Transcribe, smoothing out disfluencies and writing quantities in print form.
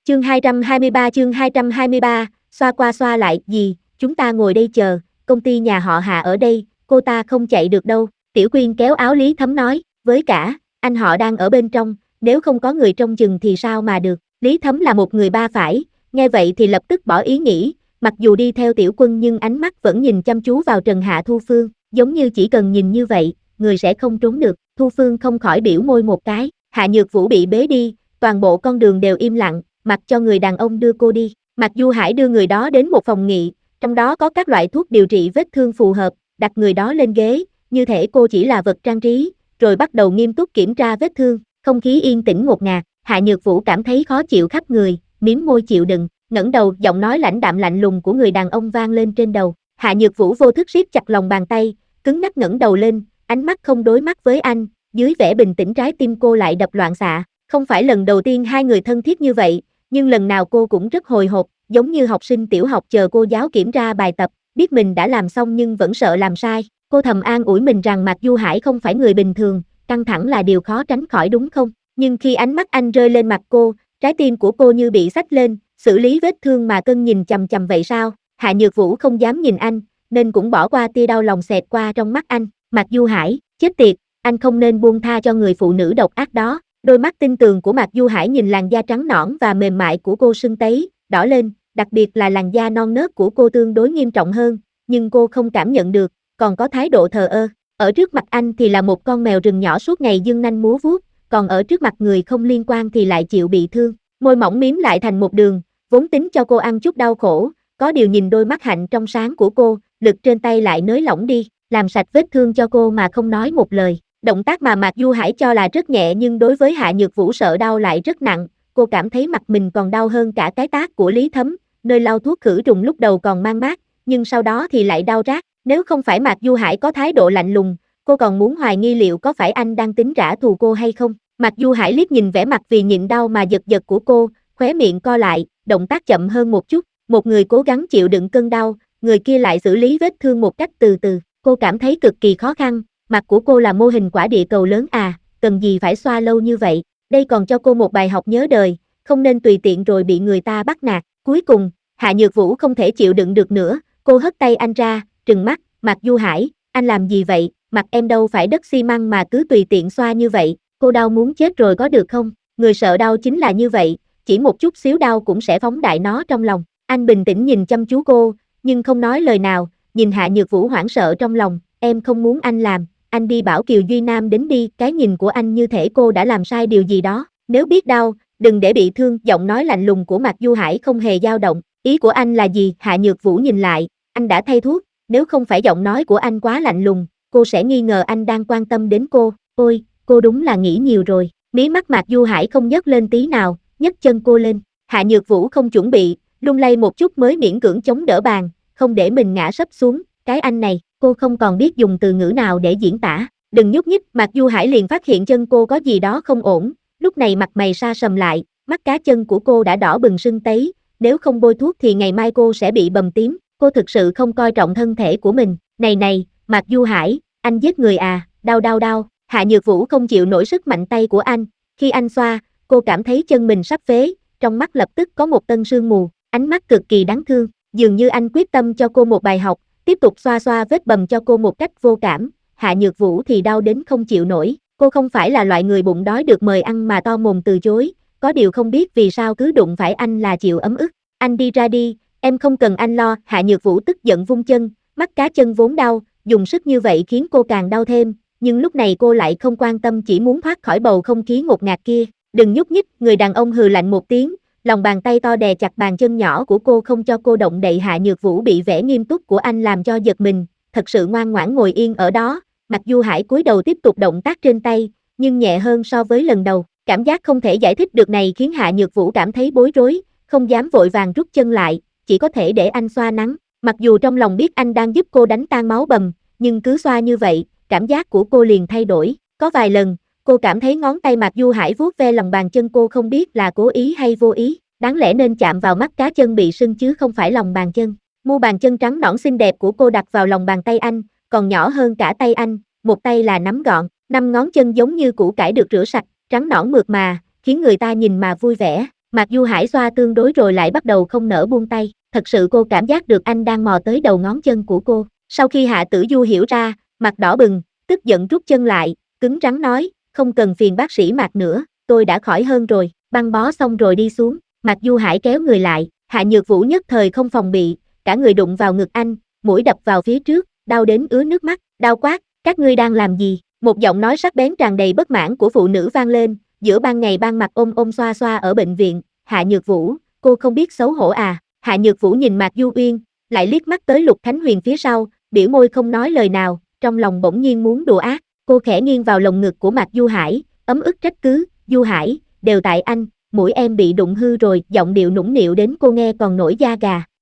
Chương 223, xoa qua xoa lại, gì, chúng ta ngồi đây chờ, công ty nhà họ Hạ ở đây, cô ta không chạy được đâu, Tiểu Quyên kéo áo Lý Thấm nói, với cả, anh họ đang ở bên trong, nếu không có người trông chừng thì sao mà được, Lý Thấm là một người ba phải, nghe vậy thì lập tức bỏ ý nghĩ, mặc dù đi theo Tiểu Quân nhưng ánh mắt vẫn nhìn chăm chú vào Trần Hạ Thu Phương, giống như chỉ cần nhìn như vậy, người sẽ không trốn được, Thu Phương không khỏi biểu môi một cái, Hạ Nhược Vũ bị bế đi, toàn bộ con đường đều im lặng, mặc cho người đàn ông đưa cô đi. Mạc Du Hải đưa người đó đến một phòng nghỉ, trong đó có các loại thuốc điều trị vết thương phù hợp, đặt người đó lên ghế, như thể cô chỉ là vật trang trí, rồi bắt đầu nghiêm túc kiểm tra vết thương, không khí yên tĩnh ngột ngạt, Hạ Nhược Vũ cảm thấy khó chịu khắp người, mím môi chịu đựng, ngẩng đầu, giọng nói lãnh đạm lạnh lùng của người đàn ông vang lên trên đầu. Hạ Nhược Vũ vô thức siết chặt lòng bàn tay, cứng nhắc ngẩng đầu lên, ánh mắt không đối mắt với anh, dưới vẻ bình tĩnh trái tim cô lại đập loạn xạ. Không phải lần đầu tiên hai người thân thiết như vậy, nhưng lần nào cô cũng rất hồi hộp, giống như học sinh tiểu học chờ cô giáo kiểm tra bài tập, biết mình đã làm xong nhưng vẫn sợ làm sai. Cô thầm an ủi mình rằng Mạc Du Hải không phải người bình thường, căng thẳng là điều khó tránh khỏi đúng không? Nhưng khi ánh mắt anh rơi lên mặt cô, trái tim của cô như bị xách lên, xử lý vết thương mà cân nhìn chằm chằm vậy sao? Hạ Nhược Vũ không dám nhìn anh, nên cũng bỏ qua tia đau lòng xẹt qua trong mắt anh. Mạc Du Hải, chết tiệt, anh không nên buông tha cho người phụ nữ độc ác đó. Đôi mắt tinh tường của Mạc Du Hải nhìn làn da trắng nõn và mềm mại của cô sưng tấy, đỏ lên, đặc biệt là làn da non nớt của cô tương đối nghiêm trọng hơn, nhưng cô không cảm nhận được, còn có thái độ thờ ơ. Ở trước mặt anh thì là một con mèo rừng nhỏ suốt ngày giương nanh múa vuốt, còn ở trước mặt người không liên quan thì lại chịu bị thương. Môi mỏng mím lại thành một đường, vốn tính cho cô ăn chút đau khổ, có điều nhìn đôi mắt hạnh trong sáng của cô, lực trên tay lại nới lỏng đi, làm sạch vết thương cho cô mà không nói một lời. Động tác mà Mạc Du Hải cho là rất nhẹ nhưng đối với Hạ Nhược Vũ sợ đau lại rất nặng, cô cảm thấy mặt mình còn đau hơn cả cái tát của Lý Thấm, nơi lau thuốc khử trùng lúc đầu còn mang mát, nhưng sau đó thì lại đau rát. Nếu không phải Mạc Du Hải có thái độ lạnh lùng, cô còn muốn hoài nghi liệu có phải anh đang tính trả thù cô hay không. Mạc Du Hải liếc nhìn vẻ mặt vì nhịn đau mà giật giật của cô, khóe miệng co lại, động tác chậm hơn một chút, một người cố gắng chịu đựng cơn đau, người kia lại xử lý vết thương một cách từ từ, cô cảm thấy cực kỳ khó khăn. Mặt của cô là mô hình quả địa cầu lớn à, cần gì phải xoa lâu như vậy, đây còn cho cô một bài học nhớ đời, không nên tùy tiện rồi bị người ta bắt nạt. Cuối cùng, Hạ Nhược Vũ không thể chịu đựng được nữa, cô hất tay anh ra, trừng mắt, Mạc Du Hải, anh làm gì vậy, mặt em đâu phải đất xi măng mà cứ tùy tiện xoa như vậy, cô đau muốn chết rồi có được không, người sợ đau chính là như vậy, chỉ một chút xíu đau cũng sẽ phóng đại nó trong lòng. Anh bình tĩnh nhìn chăm chú cô, nhưng không nói lời nào, nhìn Hạ Nhược Vũ hoảng sợ trong lòng, em không muốn anh làm. Anh đi bảo Kiều Duy Nam đến đi, cái nhìn của anh như thể cô đã làm sai điều gì đó, nếu biết đau, đừng để bị thương, giọng nói lạnh lùng của Mạc Du Hải không hề dao động, ý của anh là gì? Hạ Nhược Vũ nhìn lại, anh đã thay thuốc, nếu không phải giọng nói của anh quá lạnh lùng, cô sẽ nghi ngờ anh đang quan tâm đến cô, ôi, cô đúng là nghĩ nhiều rồi, mí mắt Mạc Du Hải không nhấc lên tí nào, nhấc chân cô lên, Hạ Nhược Vũ không chuẩn bị, lung lay một chút mới miễn cưỡng chống đỡ bàn, không để mình ngã sấp xuống, cái anh này. Cô không còn biết dùng từ ngữ nào để diễn tả, đừng nhúc nhích. Mạc Du Hải liền phát hiện chân cô có gì đó không ổn, lúc này mặt mày sa sầm lại, mắt cá chân của cô đã đỏ bừng sưng tấy, nếu không bôi thuốc thì ngày mai cô sẽ bị bầm tím, cô thực sự không coi trọng thân thể của mình. Này, Mạc Du Hải, anh giết người à, đau. Hạ Nhược Vũ không chịu nổi sức mạnh tay của anh, khi anh xoa, cô cảm thấy chân mình sắp phế, trong mắt lập tức có một tân sương mù, ánh mắt cực kỳ đáng thương, dường như anh quyết tâm cho cô một bài học. Tiếp tục xoa vết bầm cho cô một cách vô cảm, Hạ Nhược Vũ thì đau đến không chịu nổi, cô không phải là loại người bụng đói được mời ăn mà to mồm từ chối, có điều không biết vì sao cứ đụng phải anh là chịu ấm ức, anh đi ra đi, em không cần anh lo. Hạ Nhược Vũ tức giận vung chân, mắt cá chân vốn đau, dùng sức như vậy khiến cô càng đau thêm, nhưng lúc này cô lại không quan tâm, chỉ muốn thoát khỏi bầu không khí ngột ngạt kia. Đừng nhúc nhích, người đàn ông hừ lạnh một tiếng. Lòng bàn tay to đè chặt bàn chân nhỏ của cô không cho cô động đậy. Hạ Nhược Vũ bị vẻ nghiêm túc của anh làm cho giật mình, thật sự ngoan ngoãn ngồi yên ở đó. Mạc Du Hải cúi đầu tiếp tục động tác trên tay, nhưng nhẹ hơn so với lần đầu. Cảm giác không thể giải thích được này khiến Hạ Nhược Vũ cảm thấy bối rối, không dám vội vàng rút chân lại, chỉ có thể để anh xoa nắng. Mặc dù trong lòng biết anh đang giúp cô đánh tan máu bầm, nhưng cứ xoa như vậy, cảm giác của cô liền thay đổi. Có vài lần, cô cảm thấy ngón tay Mạc Du Hải vuốt ve lòng bàn chân cô không biết là cố ý hay vô ý, đáng lẽ nên chạm vào mắt cá chân bị sưng chứ không phải lòng bàn chân. Mu bàn chân trắng nõn xinh đẹp của cô đặt vào lòng bàn tay anh, còn nhỏ hơn cả tay anh, một tay là nắm gọn, 5 ngón chân giống như củ cải được rửa sạch, trắng nõn mượt mà, khiến người ta nhìn mà vui vẻ. Mạc Du Hải xoa tương đối rồi lại bắt đầu không nỡ buông tay, thật sự cô cảm giác được anh đang mò tới đầu ngón chân của cô. Sau khi Hạ Tử Du hiểu ra, mặt đỏ bừng, tức giận rút chân lại, cứng rắn nói, không cần phiền bác sĩ Mạc nữa, tôi đã khỏi hơn rồi, băng bó xong rồi đi xuống. Mạc Du Hải kéo người lại, Hạ Nhược Vũ nhất thời không phòng bị, cả người đụng vào ngực anh, mũi đập vào phía trước, đau đến ứa nước mắt, đau quát, các ngươi đang làm gì? Một giọng nói sắc bén tràn đầy bất mãn của phụ nữ vang lên, giữa ban ngày ban mặt ôm xoa xoa ở bệnh viện, Hạ Nhược Vũ, cô không biết xấu hổ à? Hạ Nhược Vũ nhìn Mạc Du Uyên, lại liếc mắt tới Lục Khánh Huyền phía sau, biểu môi không nói lời nào, trong lòng bỗng nhiên muốn đùa ác, cô khẽ nghiêng vào lồng ngực của Mạc Du Hải, ấm ức trách cứ, Du Hải, đều tại anh, mũi em bị đụng hư rồi, giọng điệu nũng nịu đến cô nghe còn nổi da gà.